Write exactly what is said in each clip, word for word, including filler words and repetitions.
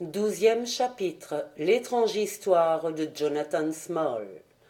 Douzième chapitre. L'étrange histoire de Jonathan Small.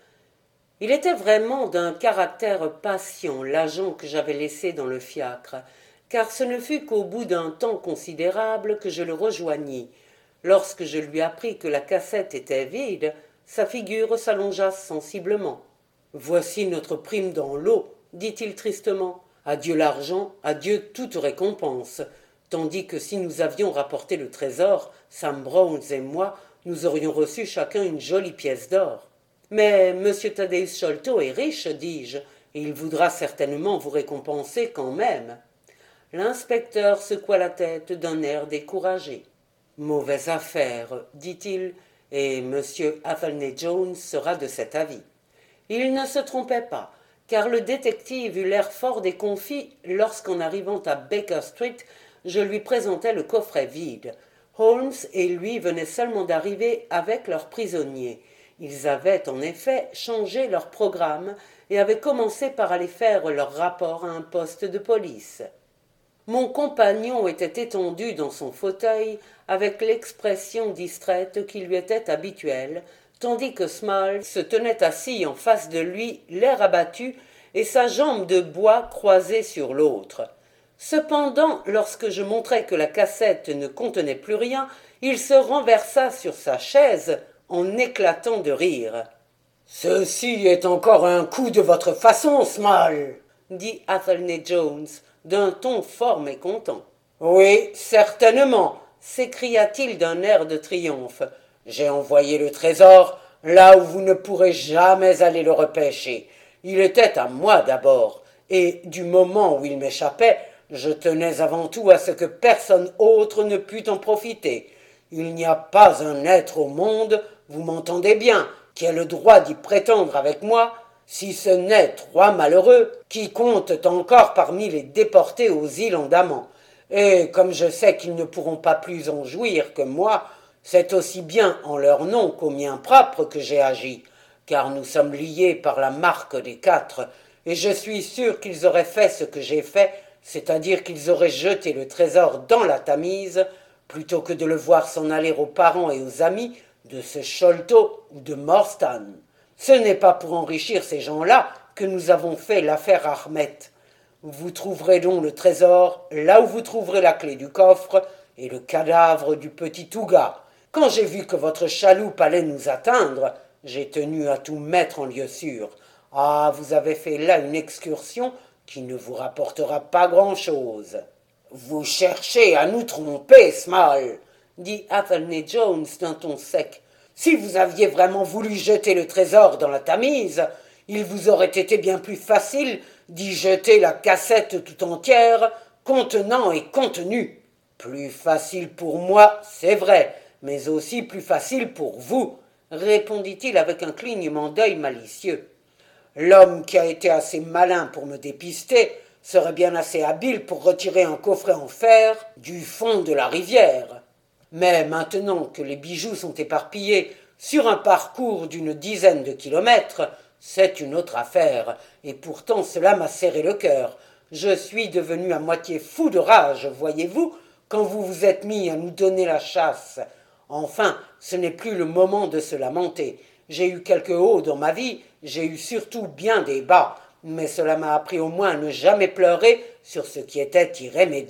Il était vraiment d'un caractère patient, l'agent que j'avais laissé dans le fiacre, car ce ne fut qu'au bout d'un temps considérable que je le rejoignis. Lorsque je lui appris que la cassette était vide, sa figure s'allongea sensiblement. « Voici notre prime dans l'eau, dit-il tristement. Adieu l'argent, adieu toute récompense. Tandis que si nous avions rapporté le trésor, Sam Browne et moi, nous aurions reçu chacun une jolie pièce d'or. Mais M. Thaddeus Sholto est riche, dis-je, et il voudra certainement vous récompenser quand même. » L'inspecteur secoua la tête d'un air découragé. « Mauvaise affaire, dit-il, et M. Athelney Jones sera de cet avis. » Il ne se trompait pas, car le détective eut l'air fort déconfit lorsqu'en arrivant à Baker Street, je lui présentai le coffret vide. Holmes et lui venaient seulement d'arriver avec leurs prisonniers. Ils avaient en effet changé leur programme et avaient commencé par aller faire leur rapport à un poste de police. Mon compagnon était étendu dans son fauteuil avec l'expression distraite qui lui était habituelle, tandis que Small se tenait assis en face de lui, l'air abattu, et sa jambe de bois croisée sur l'autre. Cependant, lorsque je montrai que la cassette ne contenait plus rien, il se renversa sur sa chaise en éclatant de rire. « Ceci est encore un coup de votre façon, Small, dit Athelney Jones, d'un ton fort mécontent. « Oui, certainement, s'écria-t-il d'un air de triomphe. J'ai envoyé le trésor là où vous ne pourrez jamais aller le repêcher. Il était à moi d'abord, et du moment où il m'échappait, je tenais avant tout à ce que personne autre ne pût en profiter. Il n'y a pas un être au monde, vous m'entendez bien, qui ait le droit d'y prétendre avec moi, si ce n'est trois malheureux qui comptent encore parmi les déportés aux îles Andaman. Et comme je sais qu'ils ne pourront pas plus en jouir que moi, c'est aussi bien en leur nom qu'au mien propre que j'ai agi, car nous sommes liés par la marque des quatre, et je suis sûr qu'ils auraient fait ce que j'ai fait, c'est-à-dire qu'ils auraient jeté le trésor dans la Tamise, plutôt que de le voir s'en aller aux parents et aux amis de ce Sholto ou de Morstan. Ce n'est pas pour enrichir ces gens-là que nous avons fait l'affaire Ahmet. Vous trouverez donc le trésor là où vous trouverez la clé du coffre et le cadavre du petit Touga. Quand j'ai vu que votre chaloupe allait nous atteindre, j'ai tenu à tout mettre en lieu sûr. Ah, vous avez fait là une excursion qui ne vous rapportera pas grand-chose. »« Vous cherchez à nous tromper, Small, » dit Athelney Jones d'un ton sec. « Si vous aviez vraiment voulu jeter le trésor dans la Tamise, il vous aurait été bien plus facile d'y jeter la cassette tout entière, contenant et contenu. Plus facile pour moi, c'est vrai, mais aussi plus facile pour vous, » répondit-il avec un clignement d'œil malicieux. « L'homme qui a été assez malin pour me dépister serait bien assez habile pour retirer un coffret en fer du fond de la rivière. Mais maintenant que les bijoux sont éparpillés sur un parcours d'une dizaine de kilomètres, c'est une autre affaire, et pourtant cela m'a serré le cœur. Je suis devenu à moitié fou de rage, voyez-vous, quand vous vous êtes mis à nous donner la chasse. Enfin, ce n'est plus le moment de se lamenter. J'ai eu quelques hauts dans ma vie, j'ai eu surtout bien des bas, mais cela m'a appris au moins à ne jamais pleurer sur ce qui était irrémédiable. »«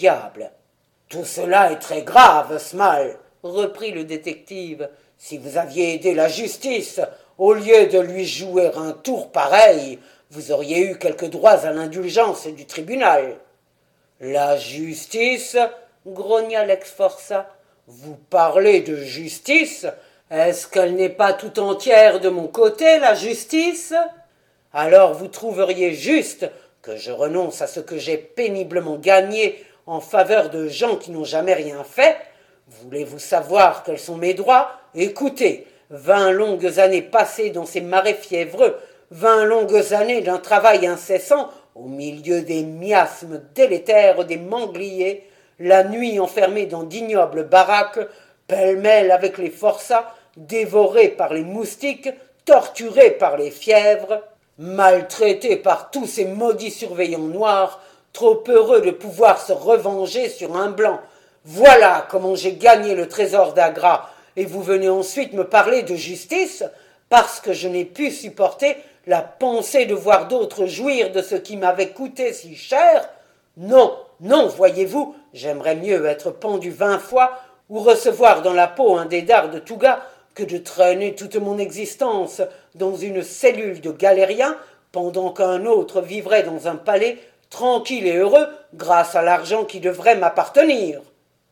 Tout cela est très grave, Small, » reprit le détective. « Si vous aviez aidé la justice, au lieu de lui jouer un tour pareil, vous auriez eu quelques droits à l'indulgence du tribunal. »« La justice ?» grogna l'ex-forçat. « Vous parlez de justice ? Est-ce qu'elle n'est pas tout entière de mon côté, la justice ? Alors vous trouveriez juste que je renonce à ce que j'ai péniblement gagné en faveur de gens qui n'ont jamais rien fait ? Voulez-vous savoir quels sont mes droits ? Écoutez, vingt longues années passées dans ces marais fiévreux, vingt longues années d'un travail incessant au milieu des miasmes délétères des mangliers, la nuit enfermé dans d'ignobles baraques, pêle-mêle avec les forçats, dévoré par les moustiques, torturé par les fièvres, maltraité par tous ces maudits surveillants noirs, trop heureux de pouvoir se revenger sur un blanc, Voilà comment j'ai gagné le trésor d'Agra, et vous venez ensuite me parler de justice, parce que je n'ai pu supporter la pensée de voir d'autres jouir de ce qui m'avait coûté si cher. Non, non, voyez-vous, j'aimerais mieux être pendu vingt fois ou recevoir dans la peau un dédare de Touga que de traîner toute mon existence dans une cellule de galérien pendant qu'un autre vivrait dans un palais tranquille et heureux grâce à l'argent qui devrait m'appartenir.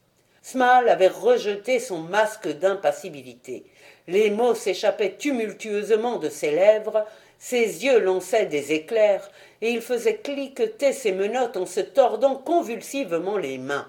Smale avait rejeté son masque d'impassibilité. Les mots s'échappaient tumultueusement de ses lèvres, ses yeux lançaient des éclairs, et il faisait cliqueter ses menottes en se tordant convulsivement les mains.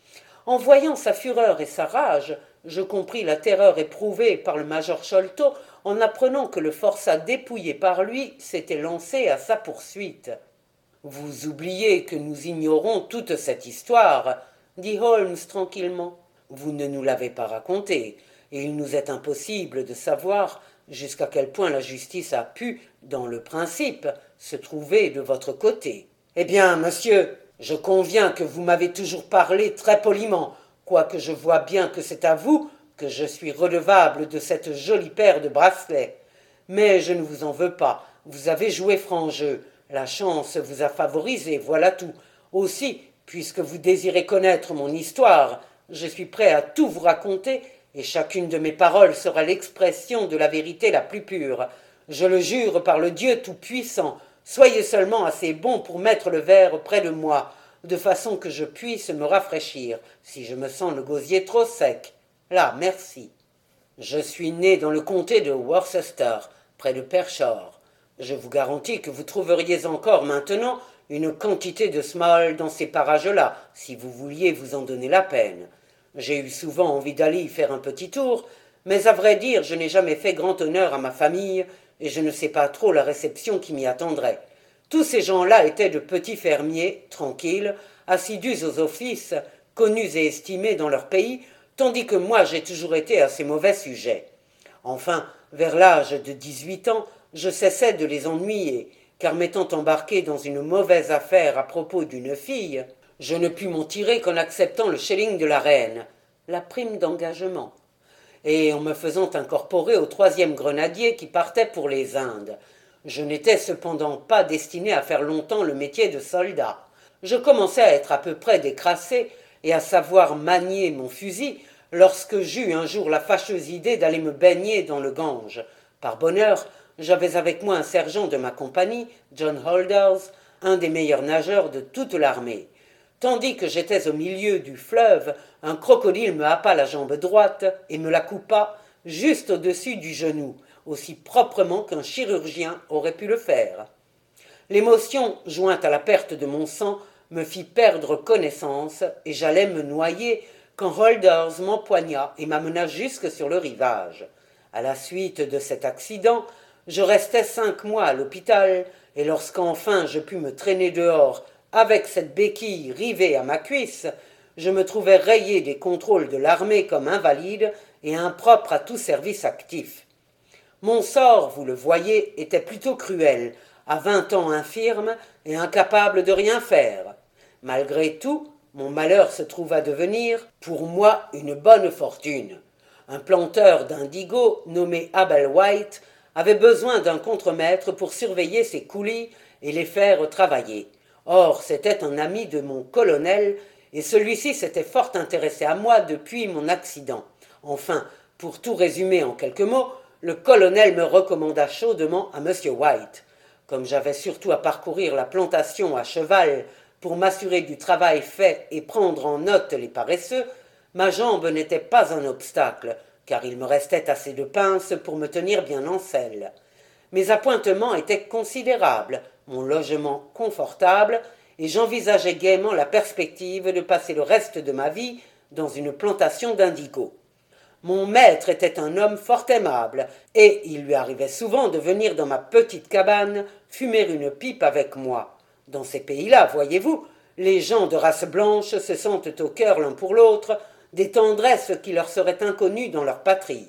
En voyant sa fureur et sa rage, je compris la terreur éprouvée par le major Sholto en apprenant que le forçat dépouillé par lui s'était lancé à sa poursuite. « Vous oubliez que nous ignorons toute cette histoire, » dit Holmes tranquillement. « Vous ne nous l'avez pas racontée, et il nous est impossible de savoir jusqu'à quel point la justice a pu, dans le principe, se trouver de votre côté. Eh bien, monsieur, je conviens que vous m'avez toujours parlé très poliment, quoique je vois bien que c'est à vous que je suis redevable de cette jolie paire de bracelets. Mais je ne vous en veux pas, vous avez joué franc jeu, la chance vous a favorisé, voilà tout. Aussi, puisque vous désirez connaître mon histoire, je suis prêt à tout vous raconter, et chacune de mes paroles sera l'expression de la vérité la plus pure. Je le jure par le Dieu Tout-Puissant, soyez seulement assez bon pour mettre le verre près de moi, de façon que je puisse me rafraîchir, si je me sens le gosier trop sec. Là, merci. Je suis né dans le comté de Worcester, près de Pershore. Je vous garantis que vous trouveriez encore maintenant une quantité de small dans ces parages-là, si vous vouliez vous en donner la peine. J'ai eu souvent envie d'aller y faire un petit tour, mais à vrai dire, je n'ai jamais fait grand honneur à ma famille, et je ne sais pas trop la réception qui m'y attendrait. Tous ces gens-là étaient de petits fermiers, tranquilles, assidus aux offices, connus et estimés dans leur pays, tandis que moi j'ai toujours été assez mauvais sujet. Enfin, vers l'âge de dix-huit ans, je cessais de les ennuyer, car m'étant embarqué dans une mauvaise affaire à propos d'une fille, je ne pus m'en tirer qu'en acceptant le shilling de la reine, la prime d'engagement, et en me faisant incorporer au troisième grenadier qui partait pour les Indes. Je n'étais cependant pas destiné à faire longtemps le métier de soldat. Je commençais à être à peu près décrassé et à savoir manier mon fusil lorsque j'eus un jour la fâcheuse idée d'aller me baigner dans le Gange. Par bonheur, j'avais avec moi un sergent de ma compagnie, John Holders, un des meilleurs nageurs de toute l'armée. Tandis que j'étais au milieu du fleuve, un crocodile me happa la jambe droite et me la coupa juste au-dessus du genou, aussi proprement qu'un chirurgien aurait pu le faire. L'émotion, jointe à la perte de mon sang, me fit perdre connaissance et j'allais me noyer quand Holders m'empoigna et m'amena jusque sur le rivage. À la suite de cet accident, je restai cinq mois à l'hôpital, et lorsqu'enfin je pus me traîner dehors avec cette béquille rivée à ma cuisse, je me trouvais rayé des contrôles de l'armée comme invalide et impropre à tout service actif. Mon sort, vous le voyez, était plutôt cruel, à vingt ans infirme et incapable de rien faire. Malgré tout, mon malheur se trouva devenir, pour moi, une bonne fortune. Un planteur d'indigo, nommé Abel White, avait besoin d'un contremaître pour surveiller ses coulis et les faire travailler. Or, c'était un ami de mon colonel, et celui-ci s'était fort intéressé à moi depuis mon accident. Enfin, pour tout résumer en quelques mots, le colonel me recommanda chaudement à monsieur White. Comme j'avais surtout à parcourir la plantation à cheval pour m'assurer du travail fait et prendre en note les paresseux, ma jambe n'était pas un obstacle, car il me restait assez de pinces pour me tenir bien en selle. Mes appointements étaient considérables, mon logement confortable, et j'envisageais gaiement la perspective de passer le reste de ma vie dans une plantation d'indigo. Mon maître était un homme fort aimable, et il lui arrivait souvent de venir dans ma petite cabane fumer une pipe avec moi. Dans ces pays-là, voyez-vous, les gens de race blanche se sentent au cœur l'un pour l'autre des tendresses qui leur seraient inconnues dans leur patrie.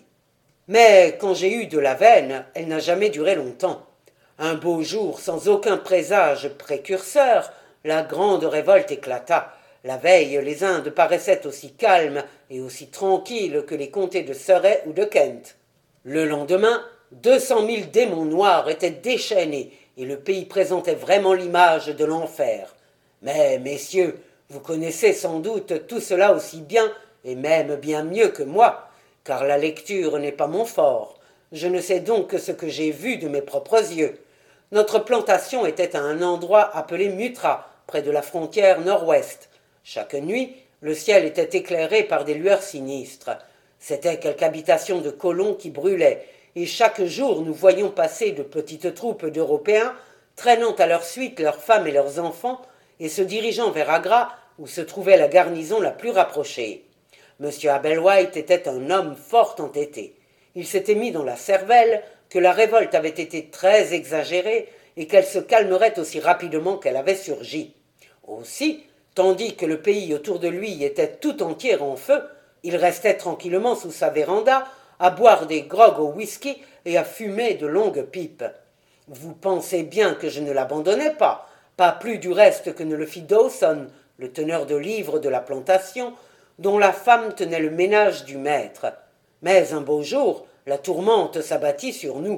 Mais quand j'ai eu de la veine, elle n'a jamais duré longtemps. Un beau jour, sans aucun présage précurseur, la grande révolte éclata. La veille, les Indes paraissaient aussi calmes et aussi tranquilles que les comtés de Surrey ou de Kent. Le lendemain, deux cent mille démons noirs étaient déchaînés et le pays présentait vraiment l'image de l'enfer. Mais, messieurs, vous connaissez sans doute tout cela aussi bien et même bien mieux que moi, car la lecture n'est pas mon fort. Je ne sais donc que ce que j'ai vu de mes propres yeux. Notre plantation était à un endroit appelé Mutra, près de la frontière nord-ouest. Chaque nuit, le ciel était éclairé par des lueurs sinistres. C'était quelque habitation de colons qui brûlait, et chaque jour nous voyions passer de petites troupes d'Européens, traînant à leur suite leurs femmes et leurs enfants, et se dirigeant vers Agra, où se trouvait la garnison la plus rapprochée. Monsieur Abelwhite était un homme fort entêté. Il s'était mis dans la cervelle que la révolte avait été très exagérée et qu'elle se calmerait aussi rapidement qu'elle avait surgi. Aussi, tandis que le pays autour de lui était tout entier en feu, il restait tranquillement sous sa véranda, à boire des grogs au whisky et à fumer de longues pipes. Vous pensez bien que je ne l'abandonnais pas, pas plus du reste que ne le fit Dawson, le teneur de livres de la plantation, dont la femme tenait le ménage du maître. Mais un beau jour, la tourmente s'abattit sur nous.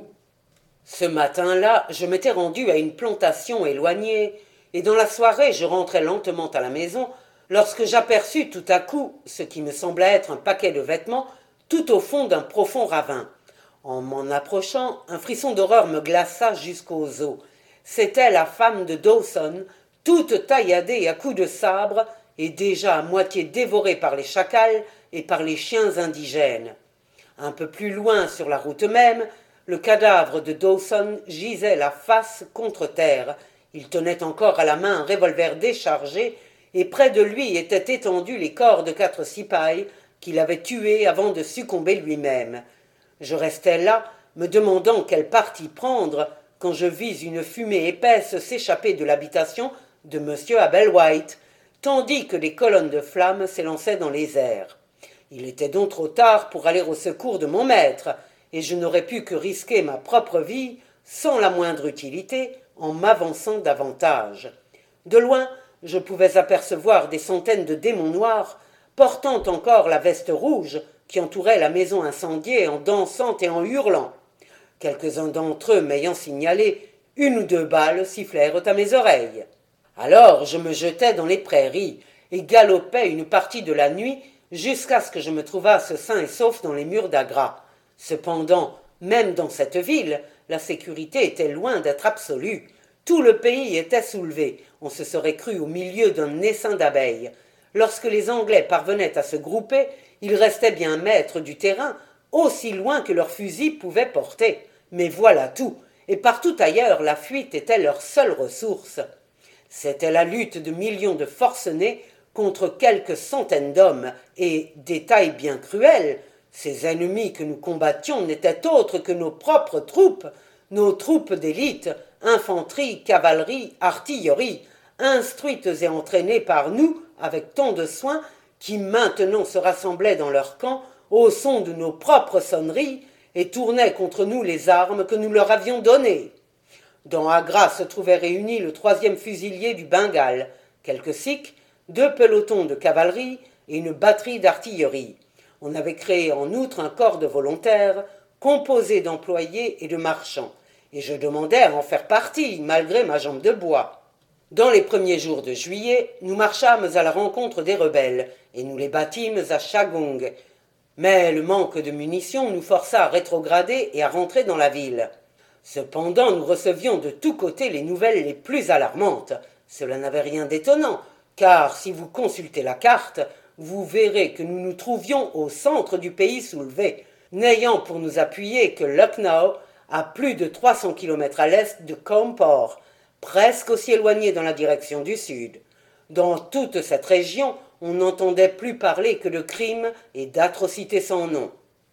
Ce matin-là, je m'étais rendu à une plantation éloignée, et dans la soirée je rentrais lentement à la maison, lorsque j'aperçus tout à coup ce qui me semblait être un paquet de vêtements tout au fond d'un profond ravin. En m'en approchant, un frisson d'horreur me glaça jusqu'aux os. C'était la femme de Dawson, toute tailladée à coups de sabre et déjà à moitié dévorée par les chacals et par les chiens indigènes. Un peu plus loin sur la route même, le cadavre de Dawson gisait la face contre terre. Il tenait encore à la main un revolver déchargé, et près de lui étaient étendus les corps de quatre cipayes qu'il avait tués avant de succomber lui-même. Je restais là, me demandant quel parti prendre, quand je vis une fumée épaisse s'échapper de l'habitation de monsieur Abelwhite, tandis que des colonnes de flammes s'élançaient dans les airs. Il était donc trop tard pour aller au secours de mon maître, et je n'aurais pu que risquer ma propre vie, sans la moindre utilité, en m'avançant davantage. De loin, je pouvais apercevoir des centaines de démons noirs, portant encore la veste rouge, qui entourait la maison incendiée en dansant et en hurlant. Quelques-uns d'entre eux m'ayant signalé, une ou deux balles sifflèrent à mes oreilles. Alors je me jetai dans les prairies, et galopai une partie de la nuit, jusqu'à ce que je me trouvasse sain et sauf dans les murs d'Agra. Cependant, même dans cette ville, la sécurité était loin d'être absolue. Tout le pays était soulevé, on se serait cru au milieu d'un essaim d'abeilles. Lorsque les Anglais parvenaient à se grouper, ils restaient bien maîtres du terrain, aussi loin que leurs fusils pouvaient porter. Mais voilà tout, et partout ailleurs la fuite était leur seule ressource. C'était la lutte de millions de forcenés contre quelques centaines d'hommes, et, détail bien cruel, ces ennemis que nous combattions n'étaient autres que nos propres troupes, nos troupes d'élite, infanterie, cavalerie, artillerie, instruites et entraînées par nous avec tant de soin, qui maintenant se rassemblaient dans leur camp au son de nos propres sonneries et tournaient contre nous les armes que nous leur avions données. Dans Agra se trouvait réuni le troisième fusilier du Bengale, quelques sikhs, deux pelotons de cavalerie et une batterie d'artillerie. On avait créé en outre un corps de volontaires, composé d'employés et de marchands, et je demandais à en faire partie, malgré ma jambe de bois. Dans les premiers jours de juillet, nous marchâmes à la rencontre des rebelles, et nous les battîmes à Chagong. Mais le manque de munitions nous força à rétrograder et à rentrer dans la ville. Cependant, nous recevions de tous côtés les nouvelles les plus alarmantes. Cela n'avait rien d'étonnant, car si vous consultez la carte, vous verrez que nous nous trouvions au centre du pays soulevé, n'ayant pour nous appuyer que Lucknow, à plus de trois cents kilomètres à l'est de Cawnpore, presque aussi éloigné dans la direction du sud. Dans toute cette région, on n'entendait plus parler que de crimes et d'atrocités sans nom.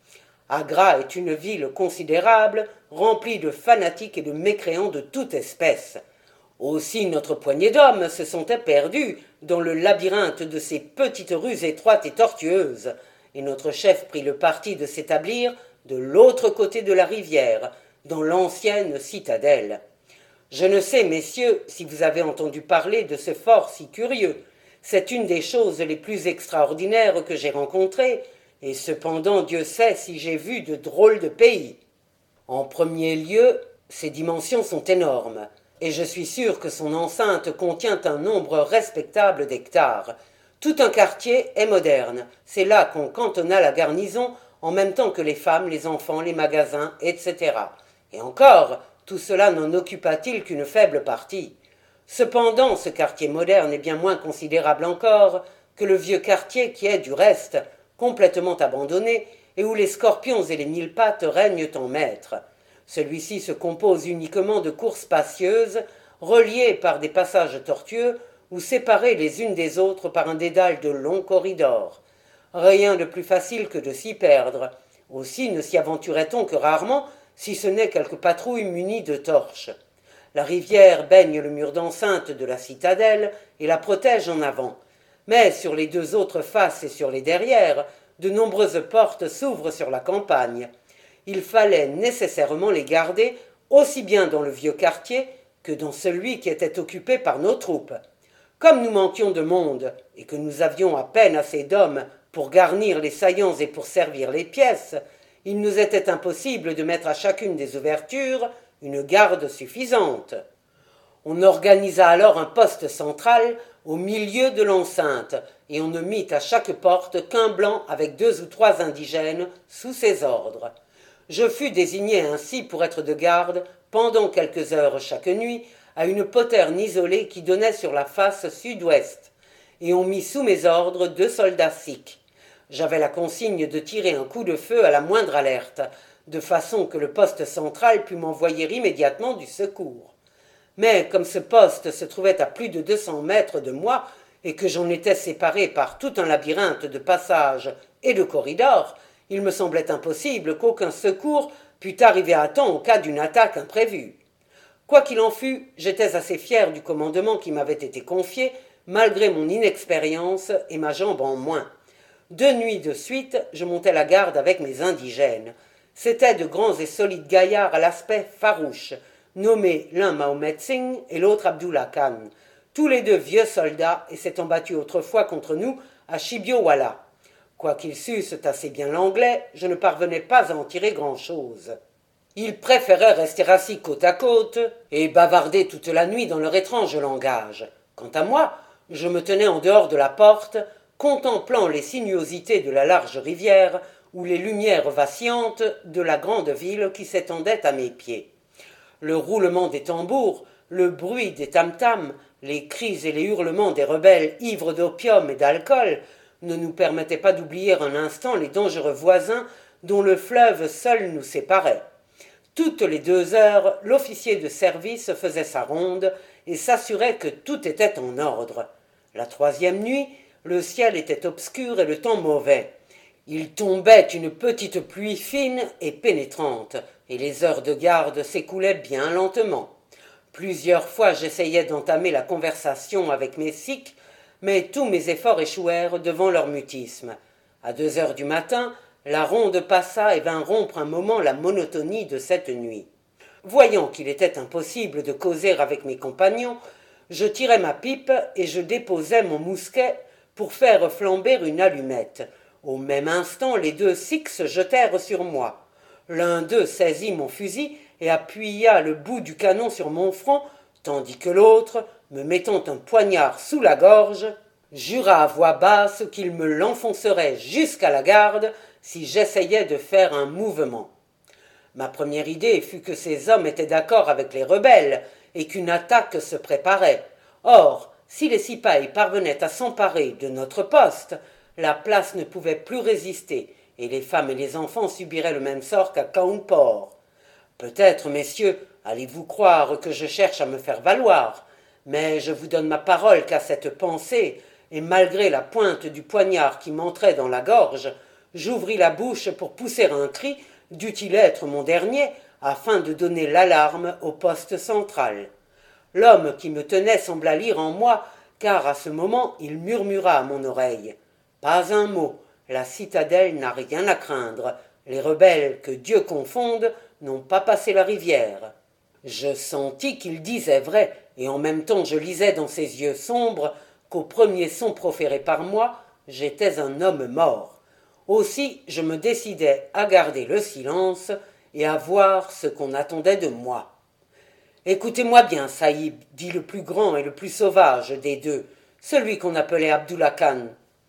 Agra est une ville considérable, remplie de fanatiques et de mécréants de toute espèce. Aussi notre poignée d'hommes se sentait perdue dans le labyrinthe de ces petites rues étroites et tortueuses, et notre chef prit le parti de s'établir de l'autre côté de la rivière, dans l'ancienne citadelle. Je ne sais, messieurs, si vous avez entendu parler de ce fort si curieux. C'est une des choses les plus extraordinaires que j'ai rencontrées, et cependant Dieu sait si j'ai vu de drôles de pays. En premier lieu, ses dimensions sont énormes, et je suis sûr que son enceinte contient un nombre respectable d'hectares. Tout un quartier est moderne, c'est là qu'on cantonna la garnison, en même temps que les femmes, les enfants, les magasins, et cetera. Et encore, tout cela n'en occupa-t-il qu'une faible partie. Cependant, ce quartier moderne est bien moins considérable encore que le vieux quartier qui est, du reste, complètement abandonné et où les scorpions et les mille pattes règnent en maître. Celui-ci se compose uniquement de cours spacieuses, reliées par des passages tortueux ou séparées les unes des autres par un dédale de longs corridors. Rien de plus facile que de s'y perdre. Aussi ne s'y aventurait-on que rarement, si ce n'est quelques patrouilles munies de torches. La rivière baigne le mur d'enceinte de la citadelle et la protège en avant. Mais sur les deux autres faces et sur les derrières, de nombreuses portes s'ouvrent sur la campagne. Il fallait nécessairement les garder, aussi bien dans le vieux quartier que dans celui qui était occupé par nos troupes. Comme nous manquions de monde et que nous avions à peine assez d'hommes pour garnir les saillants et pour servir les pièces, il nous était impossible de mettre à chacune des ouvertures une garde suffisante. On organisa alors un poste central au milieu de l'enceinte, et on ne mit à chaque porte qu'un blanc avec deux ou trois indigènes sous ses ordres. Je fus désigné ainsi pour être de garde pendant quelques heures chaque nuit à une poterne isolée qui donnait sur la face sud-ouest, et on mit sous mes ordres deux soldats sikhs. J'avais la consigne de tirer un coup de feu à la moindre alerte, de façon que le poste central pût m'envoyer immédiatement du secours. Mais comme ce poste se trouvait à plus de deux cents mètres de moi et que j'en étais séparé par tout un labyrinthe de passages et de corridors, il me semblait impossible qu'aucun secours pût arriver à temps en cas d'une attaque imprévue. Quoi qu'il en fût, j'étais assez fier du commandement qui m'avait été confié, malgré mon inexpérience et ma jambe en moins. Deux nuits de suite, je montais la garde avec mes indigènes. C'étaient de grands et solides gaillards à l'aspect farouche, nommés l'un Mahomet Singh et l'autre Abdullah Khan, tous les deux vieux soldats et s'étant battus autrefois contre nous à Chibiowala. Quoiqu'ils sussent assez bien l'anglais, je ne parvenais pas à en tirer grand-chose. Ils préféraient rester assis côte à côte et bavarder toute la nuit dans leur étrange langage. Quant à moi, je me tenais en dehors de la porte, contemplant les sinuosités de la large rivière ou les lumières vacillantes de la grande ville qui s'étendait à mes pieds. Le roulement des tambours, le bruit des tam-tams, les cris et les hurlements des rebelles ivres d'opium et d'alcool ne nous permettaient pas d'oublier un instant les dangereux voisins dont le fleuve seul nous séparait. Toutes les deux heures, l'officier de service faisait sa ronde et s'assurait que tout était en ordre. La troisième nuit, le ciel était obscur et le temps mauvais. Il tombait une petite pluie fine et pénétrante, et les heures de garde s'écoulaient bien lentement. Plusieurs fois j'essayais d'entamer la conversation avec mes sikhs, mais tous mes efforts échouèrent devant leur mutisme. À deux heures du matin, la ronde passa et vint rompre un moment la monotonie de cette nuit. Voyant qu'il était impossible de causer avec mes compagnons, je tirai ma pipe et je déposai mon mousquet pour faire flamber une allumette. Au même instant, les deux sikhs se jetèrent sur moi. L'un d'eux saisit mon fusil et appuya le bout du canon sur mon front, tandis que l'autre, me mettant un poignard sous la gorge, jura à voix basse qu'il me l'enfoncerait jusqu'à la garde si j'essayais de faire un mouvement. Ma première idée fut que ces hommes étaient d'accord avec les rebelles et qu'une attaque se préparait. Or, si les cipayes parvenaient à s'emparer de notre poste, la place ne pouvait plus résister, et les femmes et les enfants subiraient le même sort qu'à Cawnpore. Peut-être, messieurs, allez-vous croire que je cherche à me faire valoir, mais je vous donne ma parole qu'à cette pensée, et malgré la pointe du poignard qui m'entrait dans la gorge, j'ouvris la bouche pour pousser un cri, dût-il être mon dernier, afin de donner l'alarme au poste central. L'homme qui me tenait sembla lire en moi, car à ce moment il murmura à mon oreille. Pas un mot, la citadelle n'a rien à craindre, les rebelles, que Dieu confonde, n'ont pas passé la rivière. Je sentis qu'il disait vrai, et en même temps je lisais dans ses yeux sombres qu'au premier son proféré par moi, j'étais un homme mort. Aussi je me décidai à garder le silence et à voir ce qu'on attendait de moi. Écoutez-moi bien, Saïb, dit le plus grand et le plus sauvage des deux, celui qu'on appelait Abdullah Khan.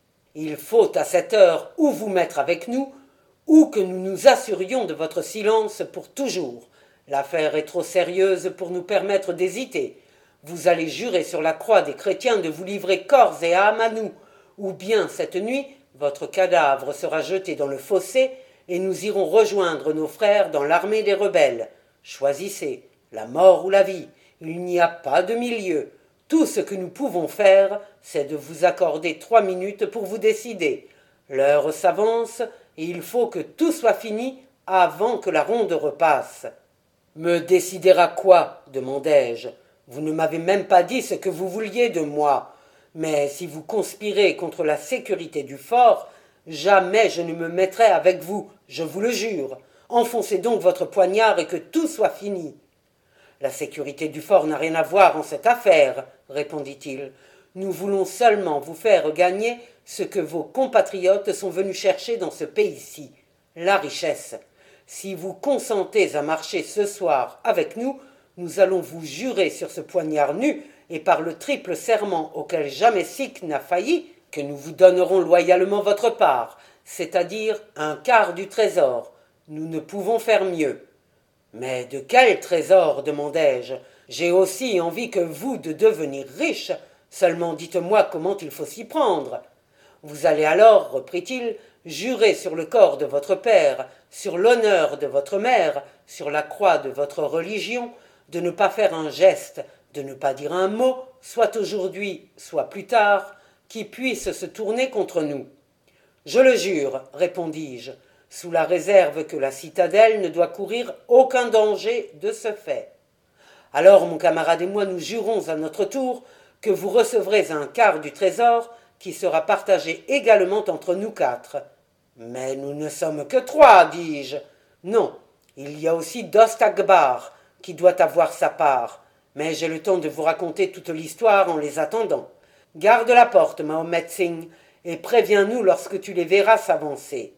Il faut à cette heure ou vous mettre avec nous, ou que nous nous assurions de votre silence pour toujours. L'affaire est trop sérieuse pour nous permettre d'hésiter. Vous allez jurer sur la croix des chrétiens de vous livrer corps et âme à nous, ou bien cette nuit, votre cadavre sera jeté dans le fossé et nous irons rejoindre nos frères dans l'armée des rebelles. Choisissez, la mort ou la vie, il n'y a pas de milieu. Tout ce que nous pouvons faire, c'est de vous accorder trois minutes pour vous décider. L'heure s'avance et il faut que tout soit fini avant que la ronde repasse. « Me décider à quoi ?» demandai-je. « Vous ne m'avez même pas dit ce que vous vouliez de moi. Mais si vous conspirez contre la sécurité du fort, jamais je ne me mettrai avec vous, je vous le jure. Enfoncez donc votre poignard et que tout soit fini. » « La sécurité du fort n'a rien à voir en cette affaire, » répondit-il. « Nous voulons seulement vous faire gagner ce que vos compatriotes sont venus chercher dans ce pays-ci, la richesse. Si vous consentez à marcher ce soir avec nous, nous allons vous jurer sur ce poignard nu et par le triple serment auquel jamais Sikh n'a failli, que nous vous donnerons loyalement votre part, c'est-à-dire un quart du trésor. Nous ne pouvons faire mieux. » « Mais de quel trésor ?» demandai-je. « J'ai aussi envie que vous de devenir riche, seulement dites-moi comment il faut s'y prendre. » « Vous allez alors, reprit-il, jurer sur le corps de votre père, sur l'honneur de votre mère, sur la croix de votre religion, de ne pas faire un geste, de ne pas dire un mot, soit aujourd'hui, soit plus tard, qui puisse se tourner contre nous. »« Je le jure, répondis-je, sous la réserve que la citadelle ne doit courir aucun danger de ce fait. Alors mon camarade et moi nous jurons à notre tour que vous recevrez un quart du trésor qui sera partagé également entre nous quatre. Mais nous ne sommes que trois, dis-je. Non, il y a aussi Dost Akbar qui doit avoir sa part, mais j'ai le temps de vous raconter toute l'histoire en les attendant. Garde la porte, Mahomet Singh, et préviens-nous lorsque tu les verras s'avancer.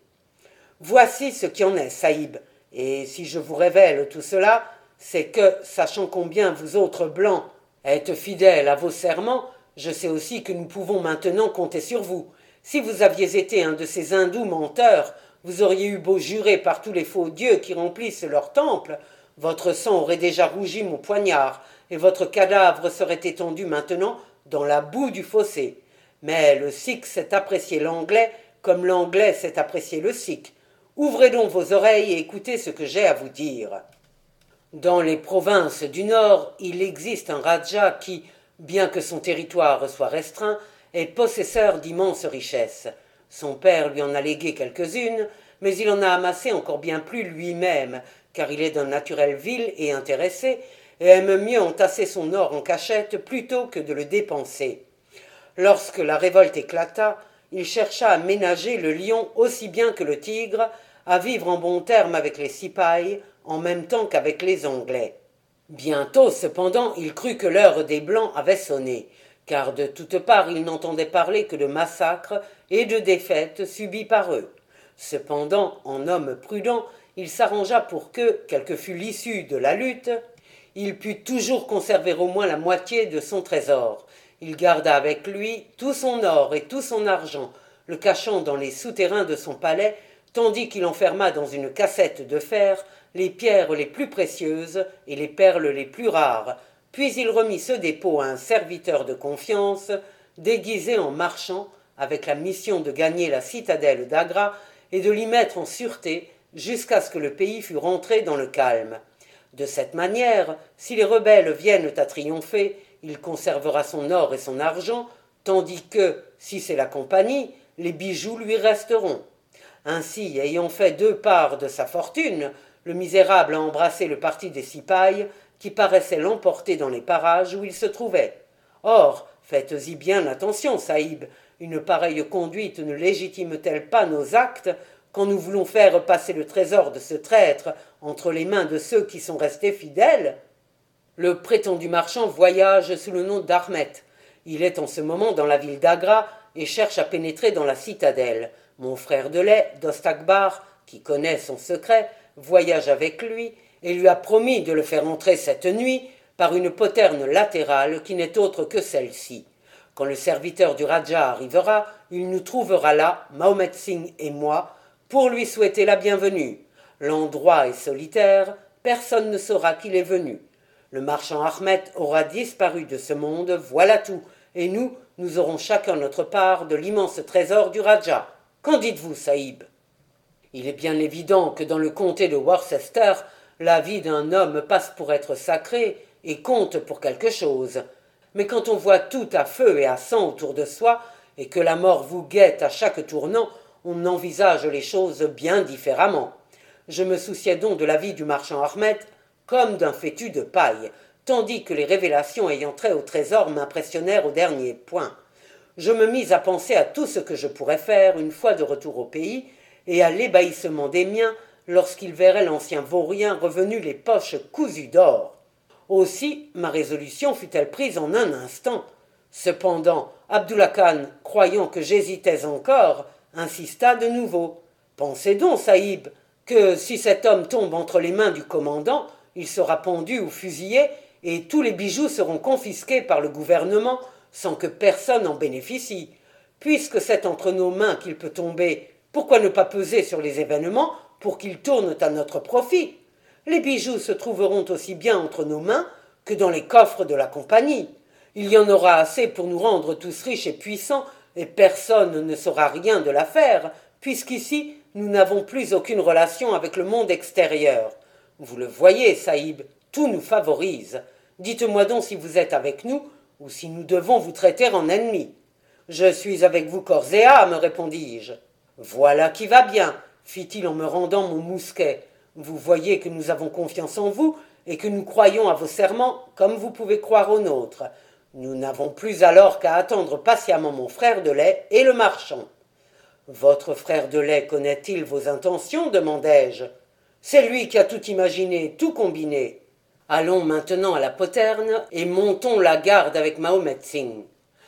Voici ce qui en est, Saïb, et si je vous révèle tout cela, c'est que, sachant combien vous autres blancs êtes fidèles à vos serments, je sais aussi que nous pouvons maintenant compter sur vous. Si vous aviez été un de ces hindous menteurs, vous auriez eu beau jurer par tous les faux dieux qui remplissent leurs temples, votre sang aurait déjà rougi mon poignard, et votre cadavre serait étendu maintenant dans la boue du fossé. Mais le sikh sait apprécier l'anglais comme l'anglais sait apprécier le sikh. Ouvrez donc vos oreilles et écoutez ce que j'ai à vous dire. Dans les provinces du Nord, il existe un Raja qui, bien que son territoire soit restreint, est possesseur d'immenses richesses. Son père lui en a légué quelques-unes, mais il en a amassé encore bien plus lui-même, car il est d'un naturel vil et intéressé, et aime mieux entasser son or en cachette plutôt que de le dépenser. Lorsque la révolte éclata, il chercha à ménager le lion aussi bien que le tigre, à vivre en bons termes avec les Sipahis, en même temps qu'avec les Anglais. Bientôt, cependant, il crut que l'heure des Blancs avait sonné, car de toutes parts il n'entendait parler que de massacres et de défaites subies par eux. Cependant, en homme prudent, il s'arrangea pour que, quelle que fût l'issue de la lutte, il pût toujours conserver au moins la moitié de son trésor. Il garda avec lui tout son or et tout son argent, le cachant dans les souterrains de son palais, tandis qu'il enferma dans une cassette de fer les pierres les plus précieuses et les perles les plus rares, puis il remit ce dépôt à un serviteur de confiance, déguisé en marchand, avec la mission de gagner la citadelle d'Agra et de l'y mettre en sûreté jusqu'à ce que le pays fût rentré dans le calme. De cette manière, si les rebelles viennent à triompher, il conservera son or et son argent, tandis que, si c'est la compagnie, les bijoux lui resteront. Ainsi, ayant fait deux parts de sa fortune, le misérable a embrassé le parti des Sipahis qui paraissait l'emporter dans les parages où il se trouvait. Or, faites-y bien attention, Saïb, une pareille conduite ne légitime-t-elle pas nos actes quand nous voulons faire passer le trésor de ce traître entre les mains de ceux qui sont restés fidèles ? Le prétendu marchand voyage sous le nom d'Ahmet. Il est en ce moment dans la ville d'Agra et cherche à pénétrer dans la citadelle. Mon frère de lait, Dost Akbar, qui connaît son secret, voyage avec lui et lui a promis de le faire entrer cette nuit par une poterne latérale qui n'est autre que celle-ci. Quand le serviteur du Raja arrivera, il nous trouvera là, Mahomet Singh et moi, pour lui souhaiter la bienvenue. L'endroit est solitaire, personne ne saura qu'il est venu. Le marchand Ahmed aura disparu de ce monde, voilà tout, et nous, nous aurons chacun notre part de l'immense trésor du Raja. Qu'en dites-vous, Saïb? Il est bien évident que dans le comté de Worcester, la vie d'un homme passe pour être sacrée et compte pour quelque chose. Mais quand on voit tout à feu et à sang autour de soi, et que la mort vous guette à chaque tournant, on envisage les choses bien différemment. Je me souciais donc de la vie du marchand Ahmed comme d'un fétu de paille, tandis que les révélations ayant trait au trésor m'impressionnèrent au dernier point. Je me mis à penser à tout ce que je pourrais faire une fois de retour au pays, et à l'ébahissement des miens lorsqu'ils verraient l'ancien vaurien revenu les poches cousues d'or. Aussi ma résolution fut-elle prise en un instant. Cependant, Abdullah Khan, croyant que j'hésitais encore, insista de nouveau. « Pensez donc, Saïb, que si cet homme tombe entre les mains du commandant, il sera pendu ou fusillé, et tous les bijoux seront confisqués par le gouvernement sans que personne en bénéficie. Puisque c'est entre nos mains qu'il peut tomber, pourquoi ne pas peser sur les événements pour qu'ils tournent à notre profit? Les bijoux se trouveront aussi bien entre nos mains que dans les coffres de la compagnie. Il y en aura assez pour nous rendre tous riches et puissants, et personne ne saura rien de l'affaire, puisqu'ici nous n'avons plus aucune relation avec le monde extérieur. Vous le voyez, Saïb, tout nous favorise. Dites-moi donc si vous êtes avec nous, ou si nous devons vous traiter en ennemis. Je suis avec vous corps et âme, répondis-je. Voilà qui va bien, fit-il en me rendant mon mousquet. Vous voyez que nous avons confiance en vous, et que nous croyons à vos serments comme vous pouvez croire aux nôtres. Nous n'avons plus alors qu'à attendre patiemment mon frère de lait et le marchand. Votre frère de lait connaît-il vos intentions, demandai-je. C'est lui qui a tout imaginé, tout combiné. Allons maintenant à la poterne et montons la garde avec Mahomet Singh.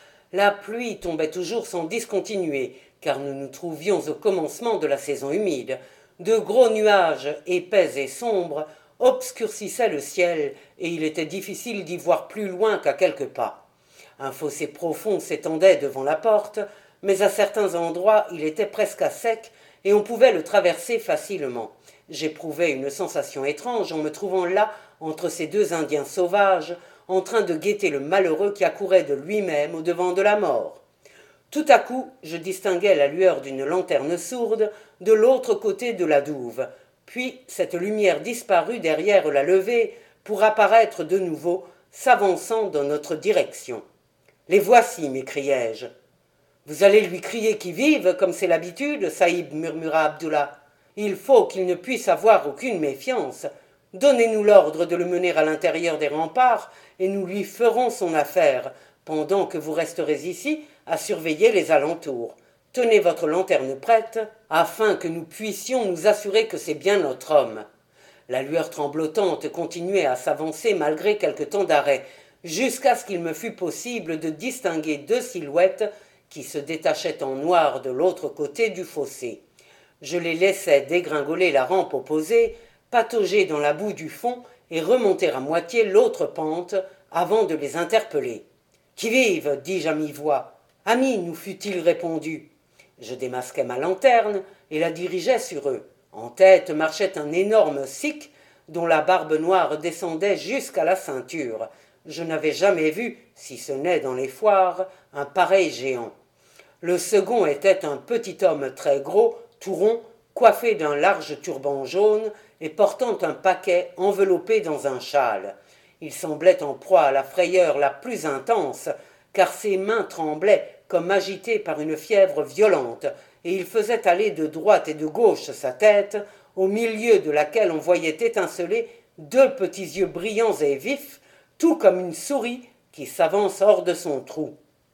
La pluie tombait toujours sans discontinuer, car nous nous trouvions au commencement de la saison humide. De gros nuages, épais et sombres, obscurcissaient le ciel, et il était difficile d'y voir plus loin qu'à quelques pas. Un fossé profond s'étendait devant la porte, mais à certains endroits il était presque à sec, et on pouvait le traverser facilement. J'éprouvais une sensation étrange en me trouvant là, entre ces deux Indiens sauvages, en train de guetter le malheureux qui accourait de lui-même au-devant de la mort. Tout à coup, je distinguai la lueur d'une lanterne sourde de l'autre côté de la douve. Puis cette lumière disparut derrière la levée pour apparaître de nouveau, s'avançant dans notre direction. « Les voici !» m'écriai-je. « Vous allez lui crier qui vive, comme c'est l'habitude, Saïb, murmura Abdullah. Il faut qu'il ne puisse avoir aucune méfiance. Donnez-nous l'ordre de le mener à l'intérieur des remparts, et nous lui ferons son affaire, pendant que vous resterez ici à surveiller les alentours. Tenez votre lanterne prête, afin que nous puissions nous assurer que c'est bien notre homme. » La lueur tremblotante continuait à s'avancer malgré quelque temps d'arrêt, jusqu'à ce qu'il me fût possible de distinguer deux silhouettes qui se détachaient en noir de l'autre côté du fossé. Je les laissai dégringoler la rampe opposée, patauger dans la boue du fond et remonter à moitié l'autre pente avant de les interpeller. « Qui vive » dis-je à mi-voix. « Ami » nous fut-il répondu. Je démasquai ma lanterne et la dirigeai sur eux. En tête marchait un énorme sikh dont la barbe noire descendait jusqu'à la ceinture. Je n'avais jamais vu, si ce n'est dans les foires, un pareil géant. Le second était un petit homme très gros, tout rond, coiffé d'un large turban jaune et portant un paquet enveloppé dans un châle. Il semblait en proie à la frayeur la plus intense, car ses mains tremblaient comme agitées par une fièvre violente, et il faisait aller de droite et de gauche sa tête, au milieu de laquelle on voyait étinceler deux petits yeux brillants et vifs, tout comme une souris qui s'avance hors de son trou.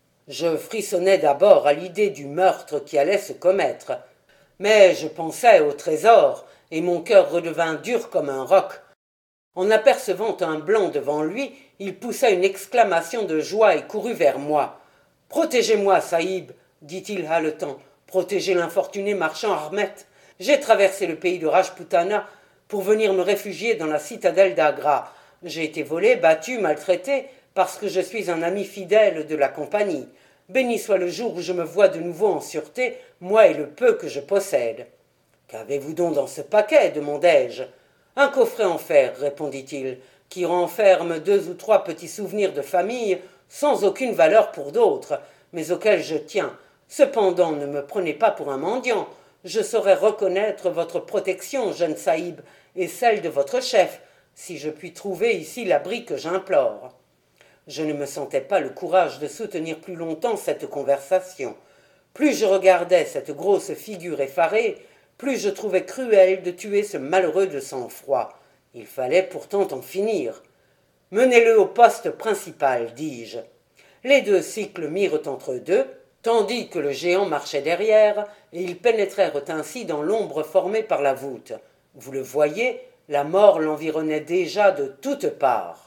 Je frissonnais d'abord à l'idée du meurtre qui allait se commettre, mais je pensais au trésor, et mon cœur redevint dur comme un roc. En apercevant un blanc devant lui, Il poussa une exclamation de joie et courut vers moi. « Protégez-moi, Saïb, dit-il haletant. Protégez l'infortuné marchand Ahmet. J'ai traversé le pays de Rajputana pour venir me réfugier dans la citadelle d'Agra. J'ai été volé, battu, maltraité, parce que je suis un ami fidèle de la compagnie. Béni soit le jour où je me vois de nouveau en sûreté, moi et le peu que je possède. »« Qu'avez-vous donc dans ce paquet ?» demandai-je. « Un coffret en fer, répondit-il, qui renferme deux ou trois petits souvenirs de famille sans aucune valeur pour d'autres, mais auxquels je tiens. Cependant, ne me prenez pas pour un mendiant. Je saurais reconnaître votre protection, jeune Saïb, et celle de votre chef, si je puis trouver ici l'abri que j'implore. » Je ne me sentais pas le courage de soutenir plus longtemps cette conversation. Plus je regardais cette grosse figure effarée, plus je trouvais cruel de tuer ce malheureux de sang-froid. Il fallait pourtant en finir. « Menez-le au poste principal, dis-je. » Les deux cycles mirent entre eux deux, tandis que le géant marchait derrière, et ils pénétrèrent ainsi dans l'ombre formée par la voûte. Vous le voyez, la mort l'environnait déjà de toutes parts.